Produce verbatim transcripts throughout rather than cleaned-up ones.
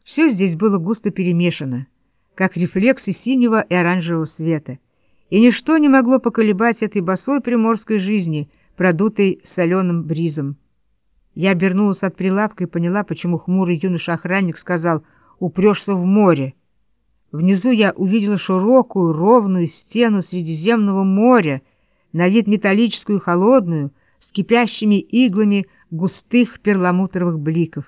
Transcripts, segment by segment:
Все здесь было густо перемешано, как рефлексы синего и оранжевого света, и ничто не могло поколебать этой босой приморской жизни, продутой соленым бризом. Я обернулась от прилавка и поняла, почему хмурый юноша-охранник сказал «упрешься в море». Внизу я увидела широкую, ровную стену Средиземного моря, на вид металлическую и холодную, с кипящими иглами густых перламутровых бликов.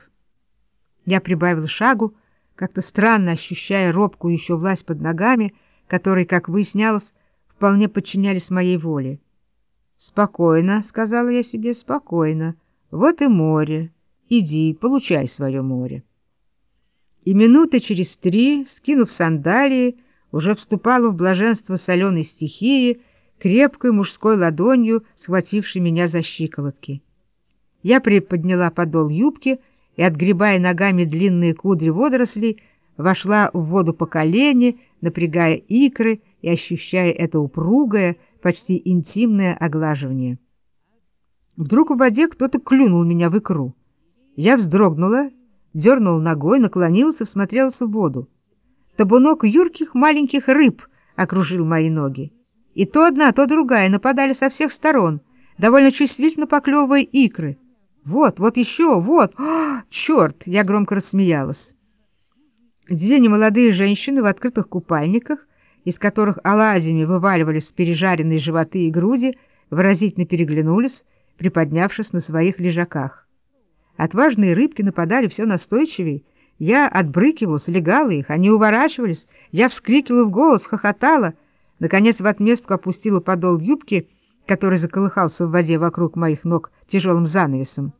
Я прибавила шагу, как-то странно ощущая робкую еще власть под ногами, которые, как выяснялось, вполне подчинялись моей воле. «Спокойно», — сказала я себе, — «спокойно. Вот и море. Иди, получай свое море». И минуты через три, скинув сандалии, уже вступала в блаженство соленой стихии, крепкой мужской ладонью схватившей меня за щиколотки. Я приподняла подол юбки и, отгребая ногами длинные кудри водорослей, вошла в воду по колени, напрягая икры и ощущая это упругое, почти интимное оглаживание. Вдруг в воде кто-то клюнул меня в икру. Я вздрогнула, дернула ногой, наклонилась и всмотрелась в воду. Табунок юрких маленьких рыб окружил мои ноги. И то одна, то другая нападали со всех сторон, довольно чувствительно поклевывая икры. Вот, вот еще, вот! О, черт! Я громко рассмеялась. Две немолодые женщины в открытых купальниках, из которых оладьями вываливались пережаренные животы и груди, выразительно переглянулись, приподнявшись на своих лежаках. Отважные рыбки нападали все настойчивее. Я отбрыкивалась, легала их, они уворачивались, я вскрикивала в голос, хохотала. Наконец в отместку опустила подол юбки, который заколыхался в воде вокруг моих ног тяжелым занавесом.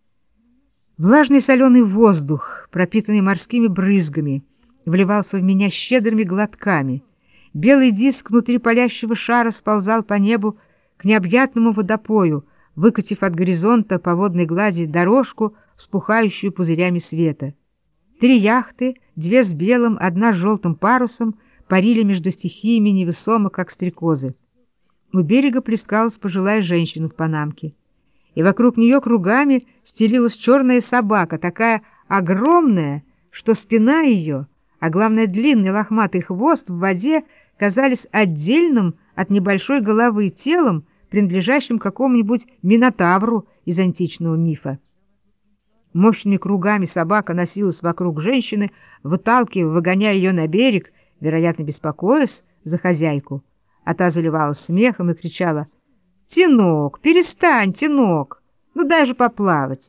Влажный соленый воздух, пропитанный морскими брызгами, вливался в меня щедрыми глотками. Белый диск внутри палящего шара сползал по небу к необъятному водопою, выкатив от горизонта по водной глади дорожку, вспухающую пузырями света. Три яхты, две с белым, одна с желтым парусом, парили между стихиями невесомо, как стрекозы. У берега плескалась пожилая женщина в панамке, и вокруг нее кругами стелилась черная собака, такая огромная, что спина ее, а главное длинный лохматый хвост в воде, казались отдельным от небольшой головы телом, принадлежащим какому-нибудь минотавру из античного мифа. Мощными кругами собака носилась вокруг женщины, выталкивая, выгоняя ее на берег, вероятно, беспокоясь за хозяйку, а та заливалась смехом и кричала: «Тинок, перестань, Тинок, ну дай же поплавать».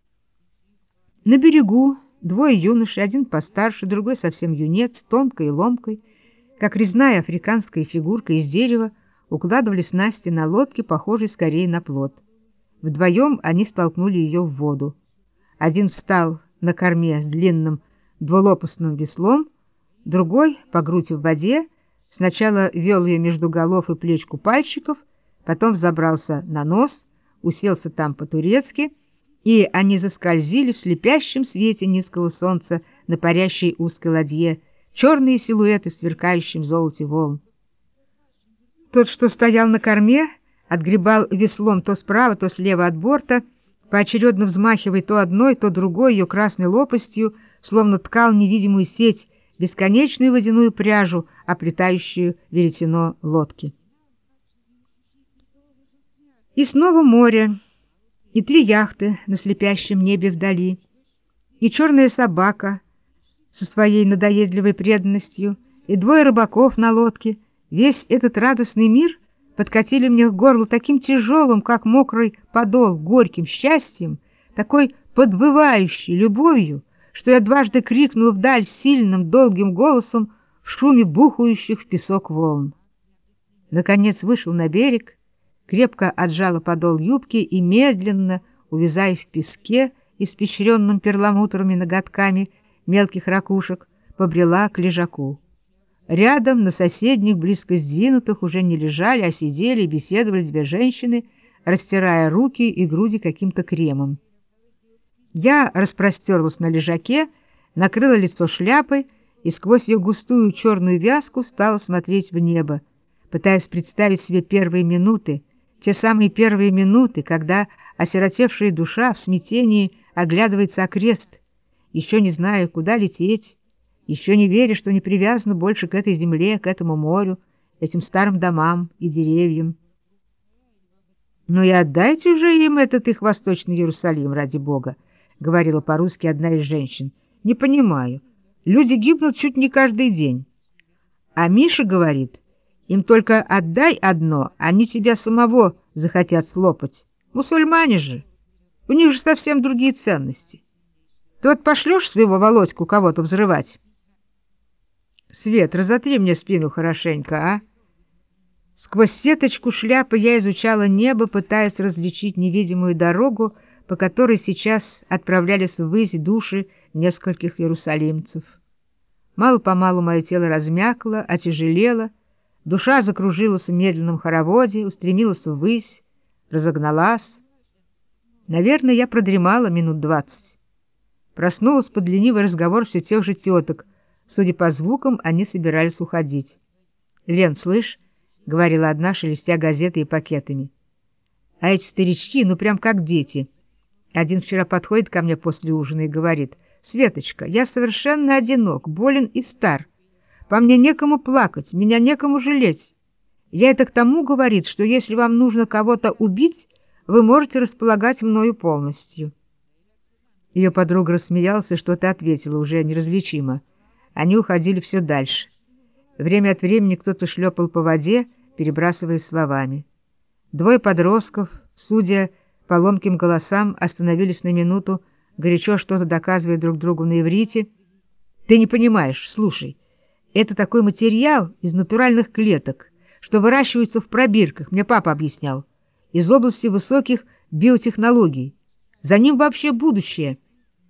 На берегу двое юношей, один постарше, другой совсем юнец, тонкой и ломкой, как резная африканская фигурка из дерева, укладывали снасти на лодке, похожей скорее на плот. Вдвоем они столкнули ее в воду. Один встал на корме с длинным двулопастным веслом, другой, по грудь в воде, сначала вел ее между голов и плеч купальщиков, потом взобрался на нос, уселся там по-турецки, и они заскользили в слепящем свете низкого солнца на парящей узкой ладье, черные силуэты в сверкающем золоте волн. Тот, что стоял на корме, отгребал веслом то справа, то слева от борта, поочередно взмахивая то одной, то другой ее красной лопастью, словно ткал невидимую сеть, бесконечную водяную пряжу, оплетающую веретено лодки. И снова море, и три яхты на слепящем небе вдали, и черная собака со своей надоедливой преданностью, и двое рыбаков на лодке. Весь этот радостный мир подкатили мне к горлу таким тяжелым, как мокрый подол, горьким счастьем, такой подвывающей любовью, что я дважды крикнул вдаль сильным, долгим голосом в шуме бухающих в песок волн. Наконец вышел на берег, крепко отжала подол юбки и медленно, увязая в песке, испещренном перламутровыми ноготками мелких ракушек, побрела к лежаку. Рядом, на соседних, близко сдвинутых, уже не лежали, а сидели и беседовали две женщины, растирая руки и груди каким-то кремом. Я распростерлась на лежаке, накрыла лицо шляпой и сквозь ее густую черную вязку стала смотреть в небо, пытаясь представить себе первые минуты, те самые первые минуты, когда осиротевшая душа в смятении оглядывается окрест, еще не знаю, куда лететь, еще не веря, что не привязана больше к этой земле, к этому морю, этим старым домам и деревьям. «Ну и отдайте уже им этот их Восточный Иерусалим, ради Бога», — говорила по-русски одна из женщин. «Не понимаю. Люди гибнут чуть не каждый день». А Миша говорит, им только отдай одно, они тебя самого захотят слопать. Мусульмане же, у них же совсем другие ценности. Ты вот пошлешь своего Володьку кого-то взрывать? Свет, разотри мне спину хорошенько, а? Сквозь сеточку шляпы я изучала небо, пытаясь различить невидимую дорогу, по которой сейчас отправлялись ввысь души нескольких иерусалимцев. Мало-помалу мое тело размякло, отяжелело, душа закружилась в медленном хороводе, устремилась ввысь, разогналась. Наверное, я продремала минут двадцать. Проснулась под ленивый разговор все тех же теток. Судя по звукам, они собирались уходить. — Лен, слышь, — говорила одна, шелестя газетой и пакетами. — А эти старички, ну прям как дети. Один вчера подходит ко мне после ужина и говорит: «Светочка, я совершенно одинок, болен и стар. По мне некому плакать, меня некому жалеть. Я это к тому, — говорит, — что если вам нужно кого-то убить, вы можете располагать мною полностью». Ее подруга рассмеялась и что-то ответила, уже неразличимо. Они уходили все дальше. Время от времени кто-то шлепал по воде, перебрасываясь словами. Двое подростков, судя по ломким голосам, остановились на минуту, горячо что-то доказывая друг другу на иврите. «Ты не понимаешь, слушай, это такой материал из натуральных клеток, что выращивается в пробирках, мне папа объяснял, из области высоких биотехнологий. За ним вообще будущее».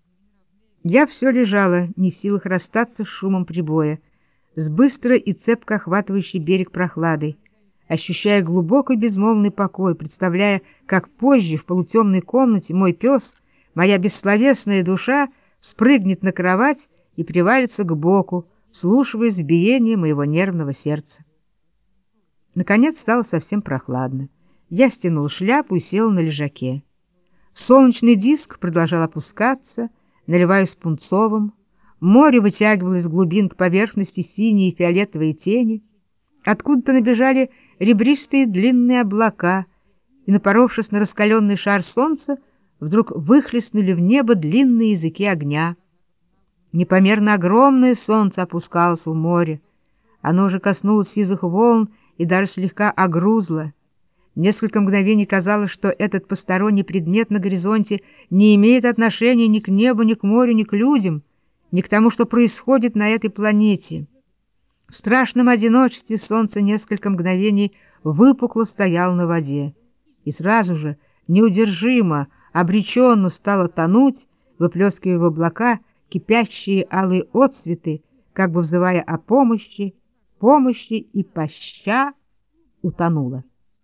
Я все лежала, не в силах расстаться с шумом прибоя, с быстро и цепко охватывающей берег прохладой, ощущая глубокий безмолвный покой, представляя, как позже в полутемной комнате мой пес, моя бессловесная душа, спрыгнет на кровать и привалится к боку, вслушиваясь в биение моего нервного сердца. Наконец стало совсем прохладно. Я стянула шляпу и села на лежаке. Солнечный диск продолжал опускаться, наливаясь пунцовым, море вытягивалось с глубин к поверхности синие и фиолетовые тени, откуда-то набежали ребристые длинные облака, и, напоровшись на раскаленный шар солнца, вдруг выхлестнули в небо длинные языки огня. Непомерно огромное солнце опускалось в море, оно уже коснулось сизых волн и даже слегка огрузло. Несколько мгновений казалось, что этот посторонний предмет на горизонте не имеет отношения ни к небу, ни к морю, ни к людям, ни к тому, что происходит на этой планете. В страшном одиночестве солнце несколько мгновений выпукло стояло на воде, и сразу же, неудержимо, обреченно стало тонуть, выплескивая в облака кипящие алые отцветы, как бы взывая о помощи, помощи и поща, утонула.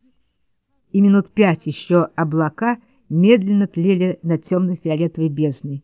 И минут пять еще облака медленно тлели над темно-фиолетовой бездной.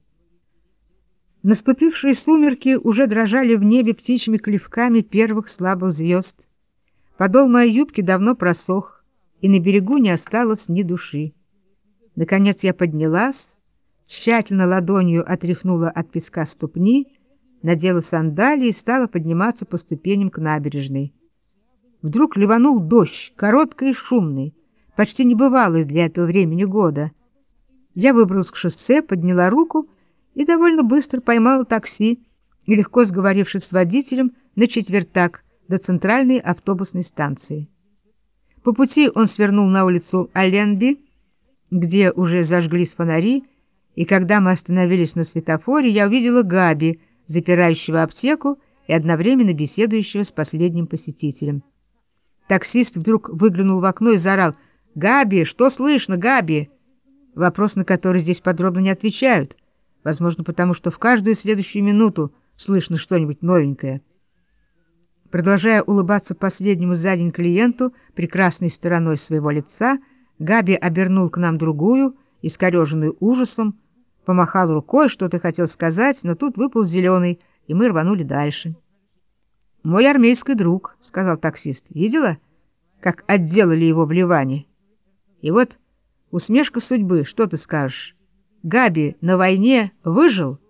Наступившие сумерки уже дрожали в небе птичьими клевками первых слабых звезд. Подол моей юбки давно просох, и на берегу не осталось ни души. Наконец я поднялась, тщательно ладонью отряхнула от песка ступни, надела сандалии и стала подниматься по ступеням к набережной. Вдруг ливанул дождь, короткий и шумный, почти небывалый для этого времени года. Я выбралась к шоссе, подняла руку и довольно быстро поймала такси, и, легко сговорившись с водителем, на четвертак до центральной автобусной станции. По пути он свернул на улицу Алленби, где уже зажглись фонари, и когда мы остановились на светофоре, я увидела Габи, запирающего аптеку и одновременно беседующего с последним посетителем. Таксист вдруг выглянул в окно и заорал: «Габи, что слышно, Габи?» Вопрос, на который здесь подробно не отвечают, возможно, потому что в каждую следующую минуту слышно что-нибудь новенькое. Продолжая улыбаться последнему за день клиенту прекрасной стороной своего лица, Габи обернул к нам другую, искореженную ужасом, помахал рукой, что-то хотел сказать, но тут выпал зеленый, и мы рванули дальше. «Мой армейский друг», — сказал таксист, — «видела, как отделали его в Ливане? И вот усмешка судьбы, что ты скажешь? Габи на войне выжил,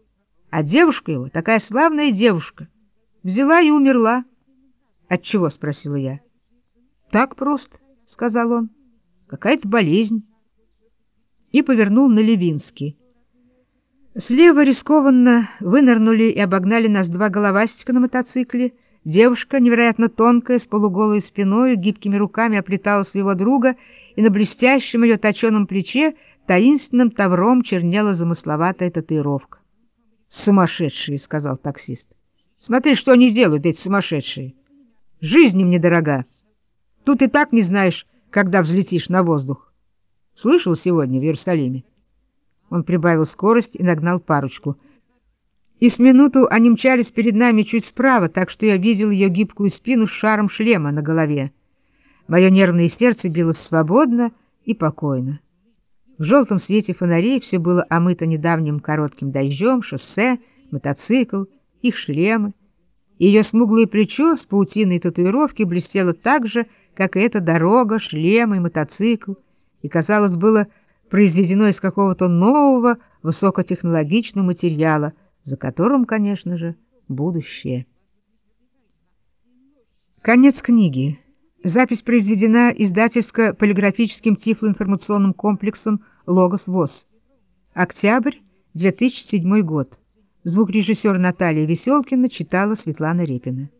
А девушка его, такая славная девушка, взяла и умерла. От чего? — спросила я. Так просто, — сказал он, — какая-то болезнь. И повернул на Левинский. Слева рискованно вынырнули и обогнали нас два головастика на мотоцикле. Девушка, невероятно тонкая, с полуголой спиной, гибкими руками оплетала своего друга, и на блестящем ее точеном плече таинственным тавром чернела замысловатая татуировка. «Сумасшедшие!» — сказал таксист. «Смотри, что они делают, эти сумасшедшие! Жизнь им недорога! Тут и так не знаешь, когда взлетишь на воздух. Слышал сегодня в Иерусалиме?» Он прибавил скорость и нагнал парочку. И с минуту они мчались перед нами чуть справа, так что я видел ее гибкую спину с шаром шлема на голове. Мое нервное сердце билось свободно и покойно. В желтом свете фонарей все было омыто недавним коротким дождем, шоссе, мотоцикл, их шлемы. И ее смуглое плечо с паутиной татуировки блестело так же, как и эта дорога, шлем и мотоцикл, и, казалось, было произведено из какого-то нового высокотехнологичного материала, за которым, конечно же, будущее. Конец книги. Запись произведена издательско-полиграфическим тифлоинформационным комплексом «Логос ВОС». Октябрь, две тысячи седьмой год. Звукорежиссер Наталья Веселкина читала Светлана Репина.